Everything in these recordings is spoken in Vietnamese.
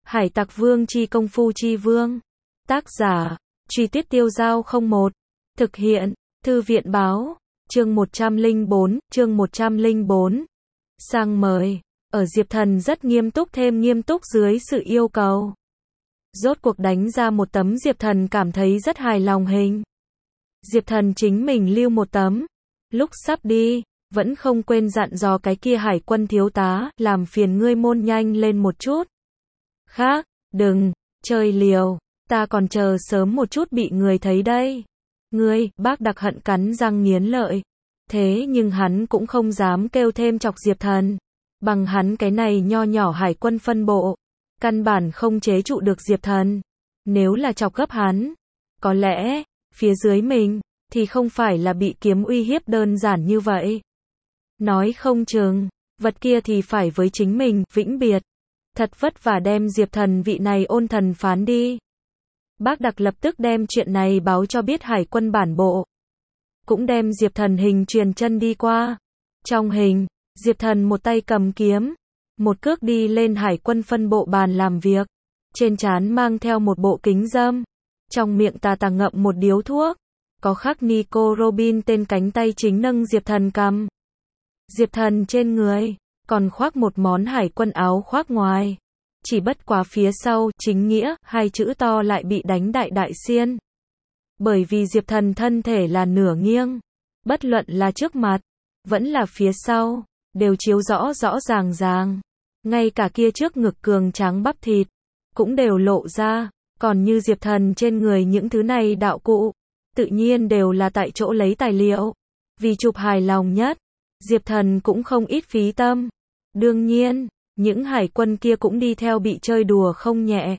Hải Tặc Vương chi công phu chi vương. Tác giả, Truy Tuyết Tiêu Giao 01. Thực hiện, Thư viện Báo. Chương 104. Sang mời. Ở Diệp Thần rất nghiêm túc thêm nghiêm túc dưới sự yêu cầu. Rốt cuộc đánh ra một tấm Diệp Thần cảm thấy rất hài lòng hình. Diệp Thần chính mình lưu một tấm. Lúc sắp đi, vẫn không quên dặn dò cái kia hải quân thiếu tá, làm phiền ngươi môn nhanh lên một chút. Khác, đừng, chơi liều, ta còn chờ sớm một chút bị người thấy đây. Ngươi, Bác Đặc hận cắn răng nghiến lợi. Thế nhưng hắn cũng không dám kêu thêm chọc Diệp Thần. Bằng hắn cái này nho nhỏ hải quân phân bộ, căn bản không chế trụ được Diệp Thần. Nếu là chọc gấp hắn, có lẽ, phía dưới mình, thì không phải là bị kiếm uy hiếp đơn giản như vậy. Nói không chừng, vật kia thì phải với chính mình, vĩnh biệt. Thật vất vả đem Diệp Thần vị này ôn thần phán đi. Bác Đặc lập tức đem chuyện này báo cho biết hải quân bản bộ. Cũng đem Diệp Thần hình truyền chân đi qua. Trong hình, Diệp Thần một tay cầm kiếm, một cước đi lên hải quân phân bộ bàn làm việc. Trên trán mang theo một bộ kính râm. Trong miệng tà tà ngậm một điếu thuốc. Có khắc Nico Robin tên cánh tay chính nâng Diệp Thần cầm. Diệp Thần trên người còn khoác một món hải quân áo khoác ngoài. Chỉ bất quá phía sau, chính nghĩa, hai chữ to lại bị đánh đại đại xiên. Bởi vì Diệp Thần thân thể là nửa nghiêng. Bất luận là trước mặt, vẫn là phía sau, đều chiếu rõ rõ ràng ràng. Ngay cả kia trước ngực cường tráng bắp thịt, cũng đều lộ ra. Còn như Diệp Thần trên người những thứ này đạo cụ, tự nhiên đều là tại chỗ lấy tài liệu. Vì chụp hài lòng nhất, Diệp Thần cũng không ít phí tâm. Đương nhiên, những hải quân kia cũng đi theo bị chơi đùa không nhẹ.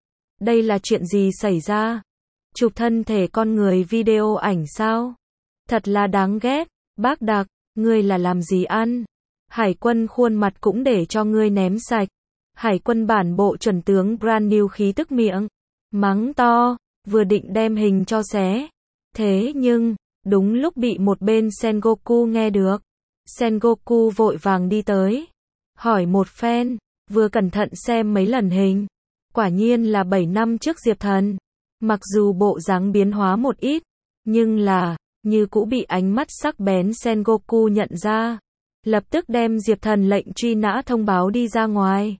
Đây là chuyện gì xảy ra? Chụp thân thể con người video ảnh sao? Thật là đáng ghét. Bác Đặc, ngươi là làm gì ăn? Hải quân khuôn mặt cũng để cho ngươi ném sạch. Hải quân bản bộ chuẩn tướng Brand New khí tức miệng. Mắng to, vừa định đem hình cho xé. Thế nhưng, đúng lúc bị một bên Sengoku nghe được. Sengoku vội vàng đi tới. Hỏi một phen, vừa cẩn thận xem mấy lần hình. Quả nhiên là 7 năm trước Diệp Thần. Mặc dù bộ dáng biến hóa một ít, nhưng là, như cũ bị ánh mắt sắc bén Sengoku nhận ra. Lập tức đem Diệp Thần lệnh truy nã thông báo đi ra ngoài.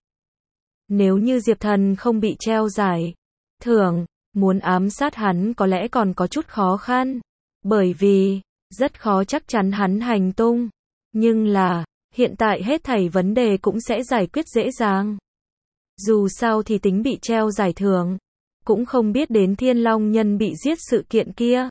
Nếu như Diệp Thần không bị treo giải thưởng, muốn ám sát hắn có lẽ còn có chút khó khăn. Bởi vì, rất khó chắc chắn hắn hành tung. Nhưng là, hiện tại hết thảy vấn đề cũng sẽ giải quyết dễ dàng. Dù sao thì tính bị treo giải thưởng, cũng không biết đến Thiên Long Nhân bị giết sự kiện kia.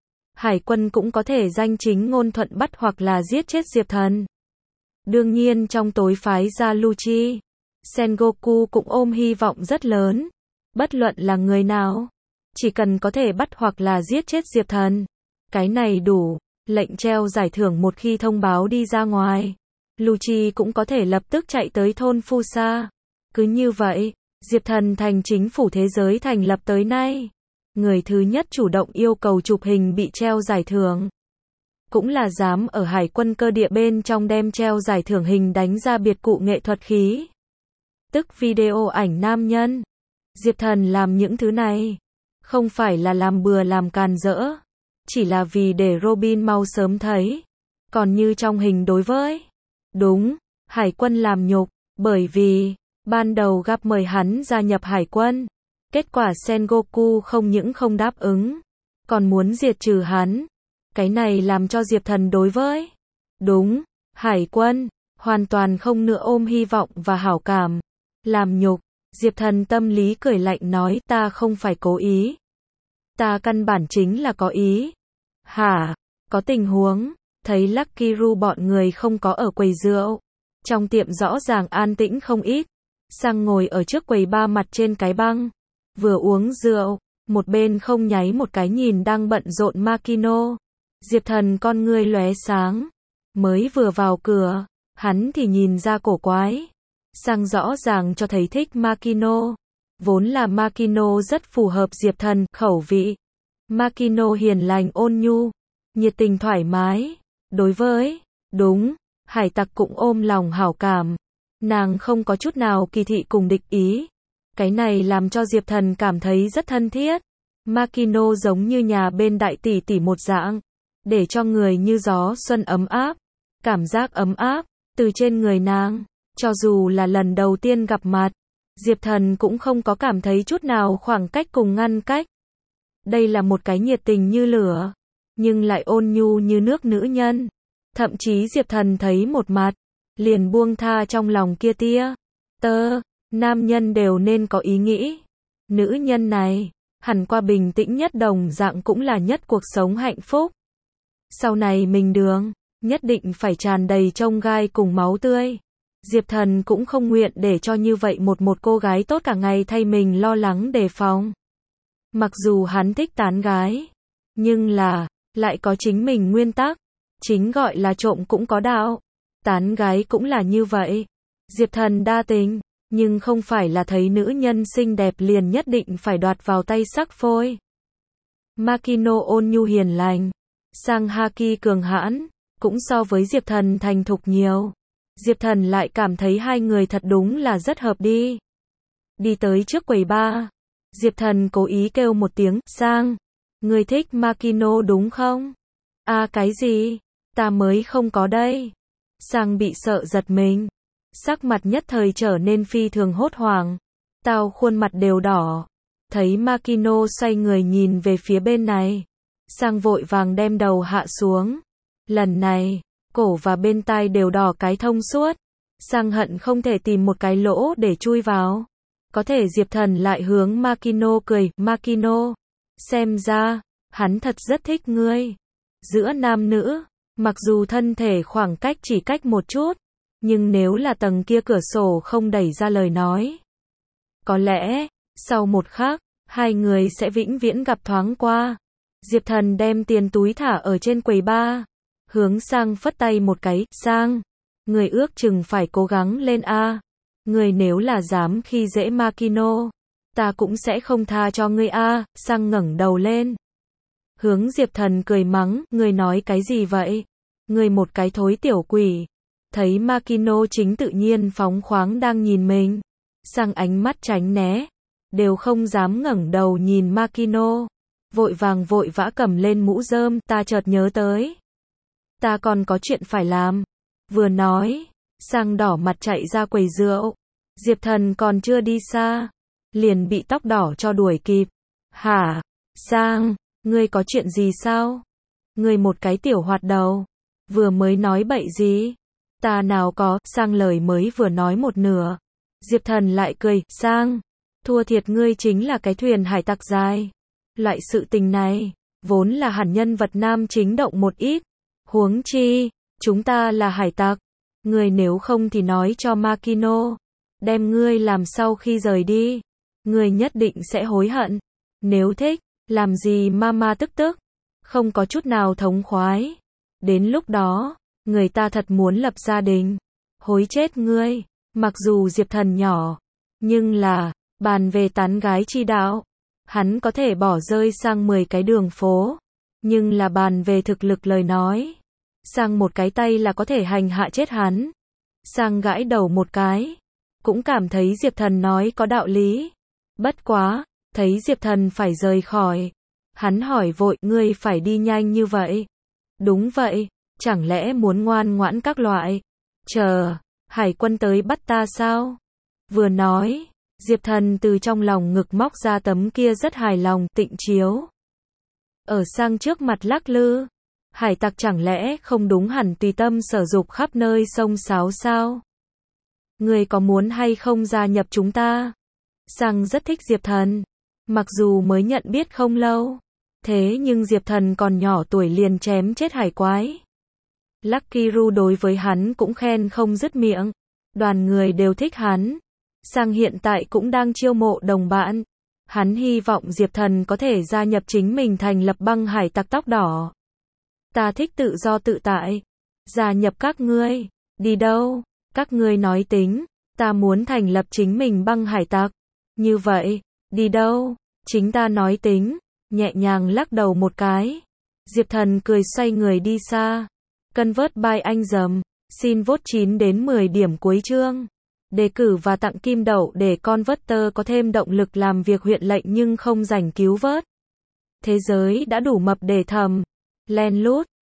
Hải quân cũng có thể danh chính ngôn thuận bắt hoặc là giết chết Diệp Thần. Đương nhiên trong tối phái ra Lucci, Sengoku cũng ôm hy vọng rất lớn. Bất luận là người nào, chỉ cần có thể bắt hoặc là giết chết Diệp Thần, cái này đủ. Lệnh treo giải thưởng một khi thông báo đi ra ngoài, Lucci cũng có thể lập tức chạy tới thôn Fusa. Cứ như vậy, Diệp Thần thành chính phủ thế giới thành lập tới nay. Người thứ nhất chủ động yêu cầu chụp hình bị treo giải thưởng. Cũng là dám ở hải quân cơ địa bên trong đem treo giải thưởng hình đánh ra biệt cụ nghệ thuật khí. Tức video ảnh nam nhân. Diệp Thần làm những thứ này, không phải là làm bừa làm càn rỡ. Chỉ là vì để Robin mau sớm thấy. Còn như trong hình đối với, đúng, hải quân làm nhục, bởi vì, ban đầu gặp mời hắn gia nhập hải quân. Kết quả Sengoku không những không đáp ứng, còn muốn diệt trừ hắn. Cái này làm cho Diệp Thần đối với, đúng, hải quân, hoàn toàn không nữa ôm hy vọng và hảo cảm. Làm nhục, Diệp Thần tâm lý cười lạnh nói ta không phải cố ý. Ta căn bản chính là có ý. Hả? Có tình huống, thấy Lucky Ru bọn người không có ở quầy rượu. Trong tiệm rõ ràng an tĩnh không ít. Sang ngồi ở trước quầy ba mặt trên cái băng. Vừa uống rượu, một bên không nháy một cái nhìn đang bận rộn Makino. Diệp Thần con ngươi lóe sáng. Mới vừa vào cửa, hắn thì nhìn ra cổ quái. Sang rõ ràng cho thấy thích Makino. Vốn là Makino rất phù hợp Diệp Thần khẩu vị. Makino hiền lành ôn nhu, nhiệt tình thoải mái. Đối với, đúng, hải tặc cũng ôm lòng hảo cảm. Nàng không có chút nào kỳ thị cùng địch ý. Cái này làm cho Diệp Thần cảm thấy rất thân thiết. Makino giống như nhà bên đại tỷ tỷ một dạng, để cho người như gió xuân ấm áp, cảm giác ấm áp từ trên người nàng. Cho dù là lần đầu tiên gặp mặt, Diệp Thần cũng không có cảm thấy chút nào khoảng cách cùng ngăn cách. Đây là một cái nhiệt tình như lửa, nhưng lại ôn nhu như nước nữ nhân. Thậm chí Diệp Thần thấy một mặt, liền buông tha trong lòng kia tia. Nam nhân đều nên có ý nghĩ. Nữ nhân này, hẳn qua bình tĩnh nhất đồng dạng cũng là nhất cuộc sống hạnh phúc. Sau này mình đường, nhất định phải tràn đầy chông gai cùng máu tươi. Diệp Thần cũng không nguyện để cho như vậy một cô gái tốt cả ngày thay mình lo lắng đề phòng. Mặc dù hắn thích tán gái, nhưng là, lại có chính mình nguyên tắc. Chính gọi là trộm cũng có đạo. Tán gái cũng là như vậy. Diệp Thần đa tình, nhưng không phải là thấy nữ nhân xinh đẹp liền nhất định phải đoạt vào tay sắc phôi. Makino ôn nhu hiền lành, Sang Haki cường hãn, cũng so với Diệp Thần thành thục nhiều. Diệp Thần lại cảm thấy hai người thật đúng là rất hợp đi. Đi tới trước quầy bar, Diệp Thần cố ý kêu một tiếng, Sang, người thích Makino đúng không? À cái gì? Ta mới không có đây. Sang bị sợ giật mình. Sắc mặt nhất thời trở nên phi thường hốt hoảng. Tao khuôn mặt đều đỏ. Thấy Makino xoay người nhìn về phía bên này. Sang vội vàng đem đầu hạ xuống. Lần này, cổ và bên tai đều đỏ cái thông suốt. Sang hận không thể tìm một cái lỗ để chui vào. Có thể Diệp Thần lại hướng Makino cười, Makino, xem ra, hắn thật rất thích ngươi. Giữa nam nữ, mặc dù thân thể khoảng cách chỉ cách một chút, nhưng nếu là tầng kia cửa sổ không đẩy ra lời nói, có lẽ, sau một khắc, hai người sẽ vĩnh viễn gặp thoáng qua. Diệp Thần đem tiền túi thả ở trên quầy bar, hướng Sang phất tay một cái, Sang, người ước chừng phải cố gắng lên a. Người nếu là dám khi dễ Makino, ta cũng sẽ không tha cho ngươi a. Sang ngẩng đầu lên, hướng Diệp Thần cười mắng, ngươi nói cái gì vậy? Ngươi một cái thối tiểu quỷ. Thấy Makino chính tự nhiên phóng khoáng đang nhìn mình, Sang ánh mắt tránh né, đều không dám ngẩng đầu nhìn Makino, vội vã cầm lên mũ rơm, ta chợt nhớ tới, ta còn có chuyện phải làm. Vừa nói, Sang đỏ mặt chạy ra quầy rượu. Diệp Thần còn chưa đi xa, liền bị tóc đỏ cho đuổi kịp. Hả? Sang, ngươi có chuyện gì sao? Ngươi một cái tiểu hoạt đầu, vừa mới nói bậy gì? Ta nào có, Sang lời mới vừa nói một nửa. Diệp Thần lại cười, Sang, thua thiệt ngươi chính là cái thuyền hải tặc dài. Loại sự tình này, vốn là hẳn nhân vật nam chính động một ít. Huống chi, chúng ta là hải tặc. Ngươi nếu không thì nói cho Makino, đem ngươi làm sau khi rời đi. Ngươi nhất định sẽ hối hận. Nếu thích, làm gì mama tức, không có chút nào thống khoái. Đến lúc đó, người ta thật muốn lập gia đình. Hối chết ngươi. Mặc dù Diệp Thần nhỏ, nhưng là, bàn về tán gái chi đạo, hắn có thể bỏ rơi Sang 10 cái đường phố. Nhưng là bàn về thực lực lời nói, Sang một cái tay là có thể hành hạ chết hắn. Sang gãi đầu một cái, cũng cảm thấy Diệp Thần nói có đạo lý. Bất quá, thấy Diệp Thần phải rời khỏi, hắn hỏi vội, ngươi phải đi nhanh như vậy? Đúng vậy, chẳng lẽ muốn ngoan ngoãn các loại, chờ hải quân tới bắt ta sao? Vừa nói, Diệp Thần từ trong lòng ngực móc ra tấm kia rất hài lòng tịnh chiếu. Ở Sang trước mặt lắc lư, hải tặc chẳng lẽ không đúng hẳn tùy tâm sở dục khắp nơi xông xáo sao? Người có muốn hay không gia nhập chúng ta? Sang rất thích Diệp Thần, mặc dù mới nhận biết không lâu, thế nhưng Diệp Thần còn nhỏ tuổi liền chém chết hải quái. Lucky Ru đối với hắn cũng khen không dứt miệng, đoàn người đều thích hắn. Sang hiện tại cũng đang chiêu mộ đồng bạn. Hắn hy vọng Diệp Thần có thể gia nhập chính mình thành lập băng hải tặc tóc đỏ. Ta thích tự do tự tại. Gia nhập các ngươi. Đi đâu? Các ngươi nói tính. Ta muốn thành lập chính mình băng hải tặc. Như vậy, đi đâu? Chính ta nói tính. Nhẹ nhàng lắc đầu một cái. Diệp Thần cười xoay người đi xa. Convert by anh dầm. Xin vote 9 đến 10 điểm cuối chương. Đề cử và tặng kim đậu để Converter có thêm động lực làm việc huyện lệnh nhưng không rảnh cứu vớt. Thế giới đã đủ mập để thầm len lút.